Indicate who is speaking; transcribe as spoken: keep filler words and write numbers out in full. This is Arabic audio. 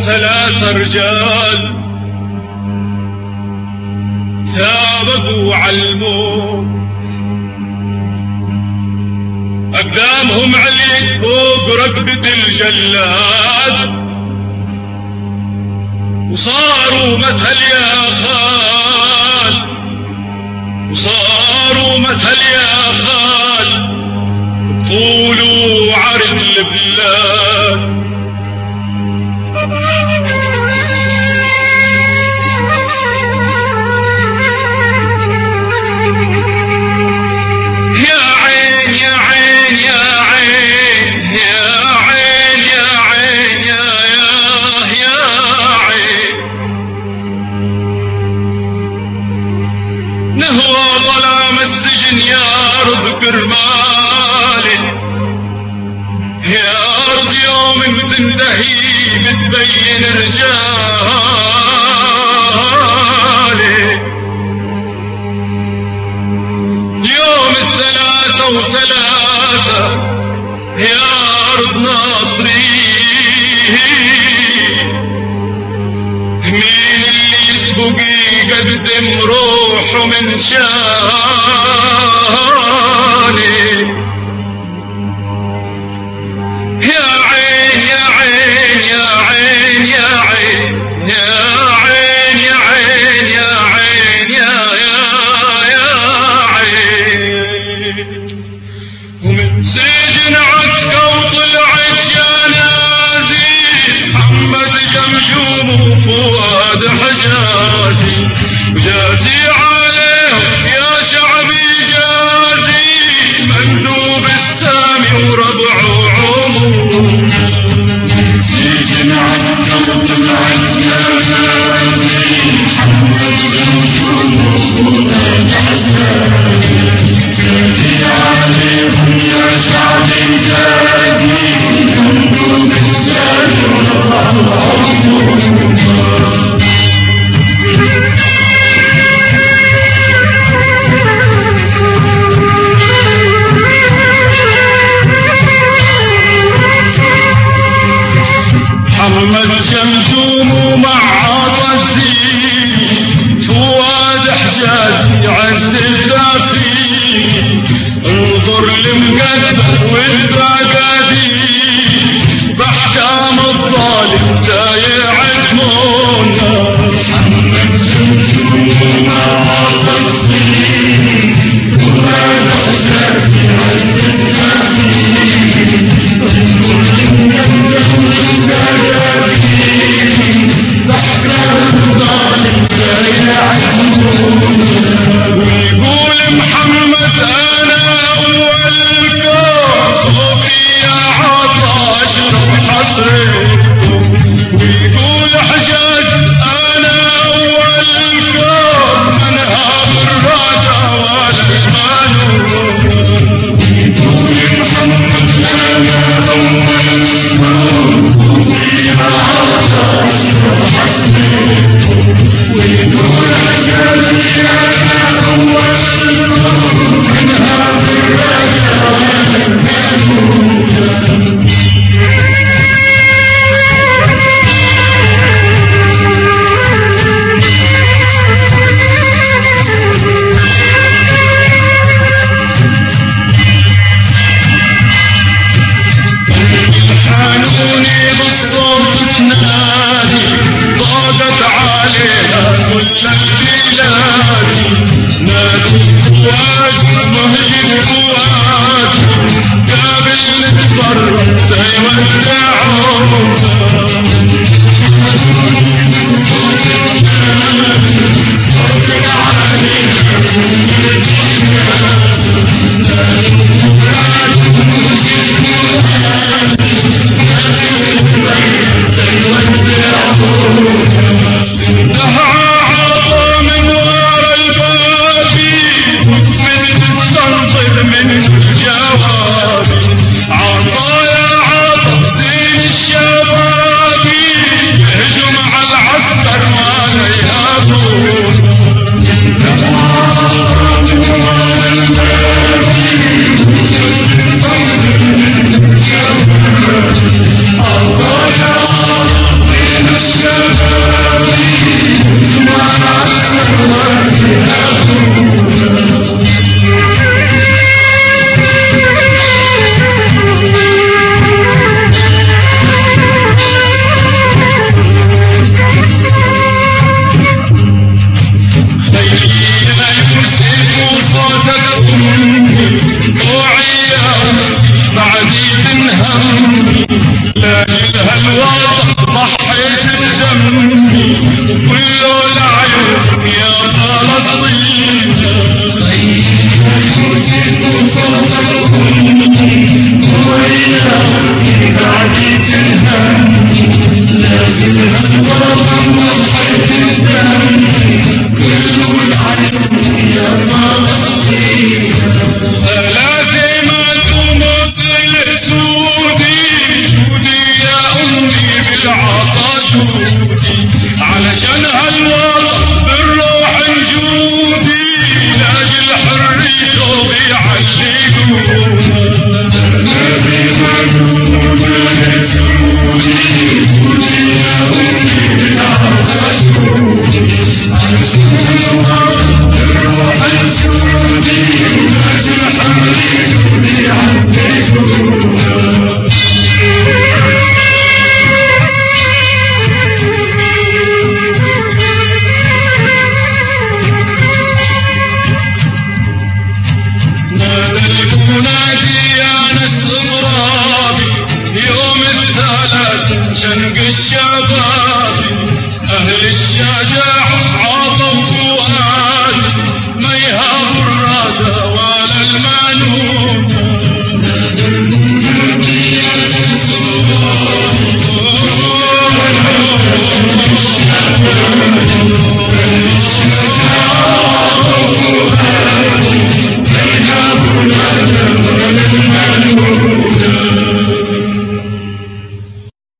Speaker 1: ثلاث رجال سابقوا عالموت، أقدامهم عليك فوق ركبة الجلاد، وصاروا مثل يا خال، وصاروا مثل يا خال، طول وعرض البلاد. نهوى ظلام السجن يا أرض كرمالي، يا أرض يوم تندهي بتبين رجالي، يوم الثلاثة وثلاثة يا أرض ناطرين، مين اللي يسبق يقدم روحه من شاني؟ يا عين يا عين يا عين يا عين يا عين يا عين يا عين يا يا يا عين. ومن سجن عكا وطلعت يا نازي محمد جمجوم وفؤاد حجازي، جازي عليهم يا شعبي جازي، مندوب السامي وربع عموم. سجن عكا وطلعت يا نازي محمد جمجوم وفؤاد حجازي، جازي عليهم يا شعبي جازي، مندوب السامي وربع عموم. محمد جمجوم ومع عطزي، فؤاد حجازي عن سلافي، انظر لمقدم والباقادي،